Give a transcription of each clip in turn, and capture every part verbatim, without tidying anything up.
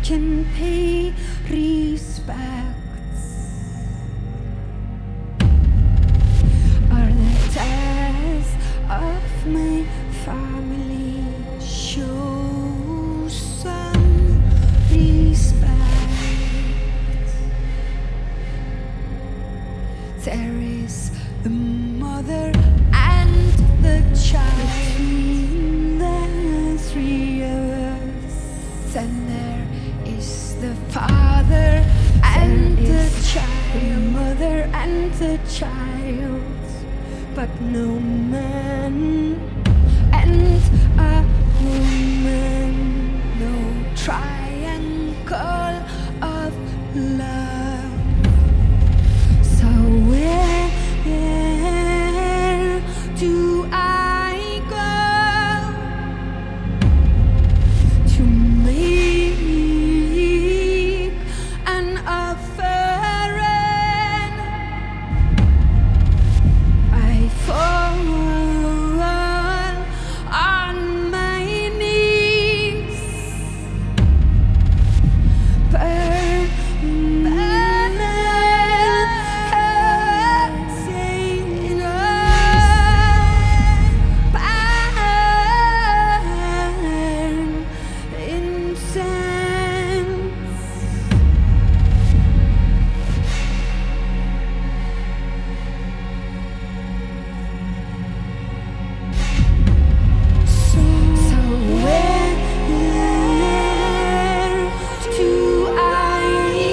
can pay respects. Are the death of my family show some respect? There is the mother and the child between the three of us, and there is the father and the child, the mother and the child, but no man and a woman, no triangle of love. So where do I go to make an offering? I fall on my knees, burn, burn, saying, oh, burn incense. So, so where do I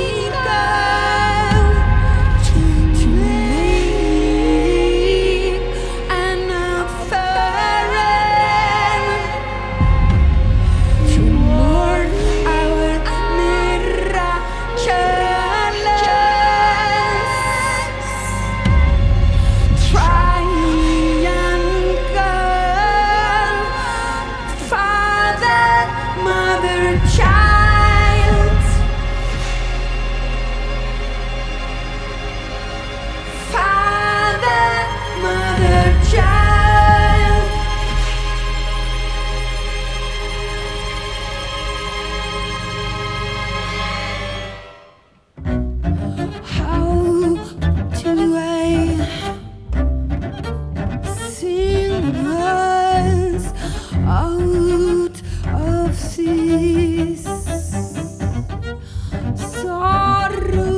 go to, to make an offering, to mourn our miraculous triangle, father, mother, child, father, mother, child. How do I sing us out of this sorrow,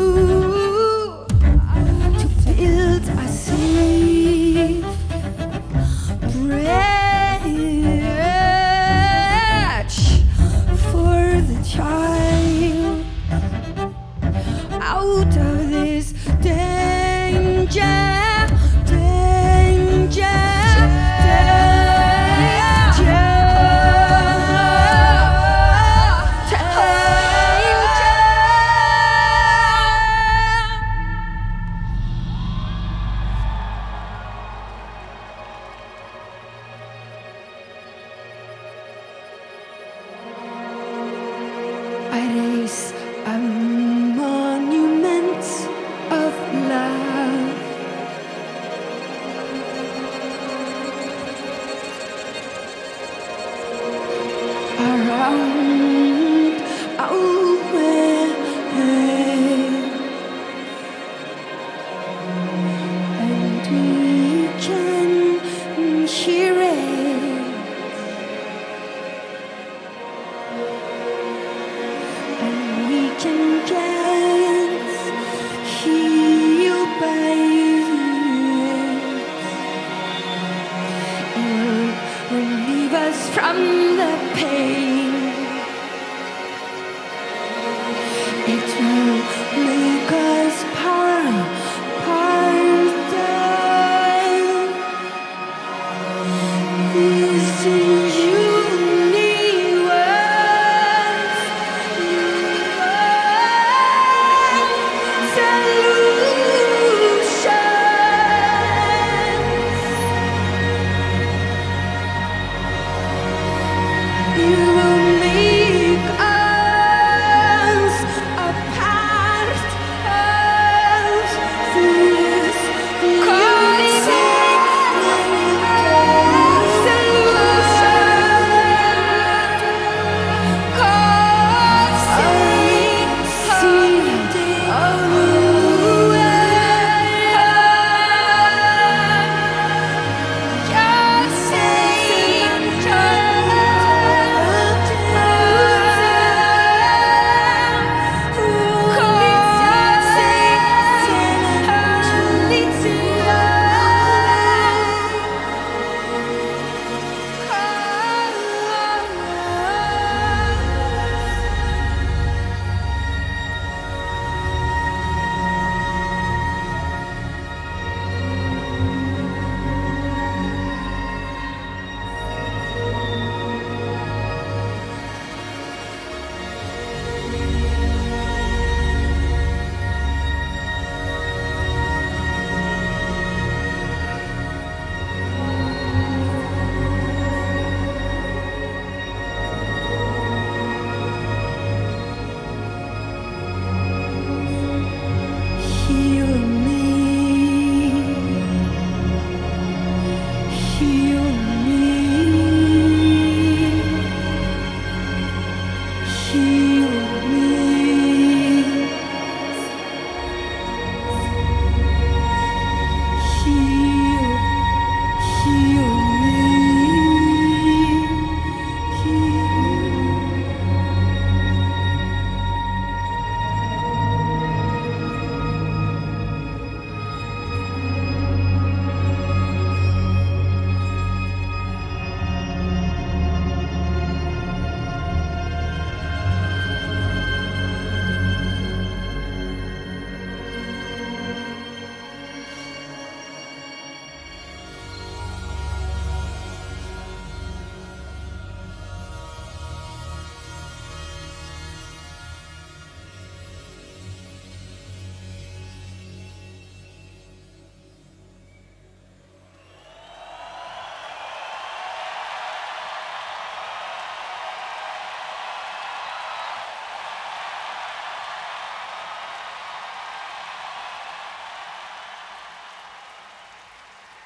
to build a safe bridge for the child out of this danger, danger, I raise a monument of love around our way, and we can hear it. We can get healed by it. It will relieve us from the pain. It will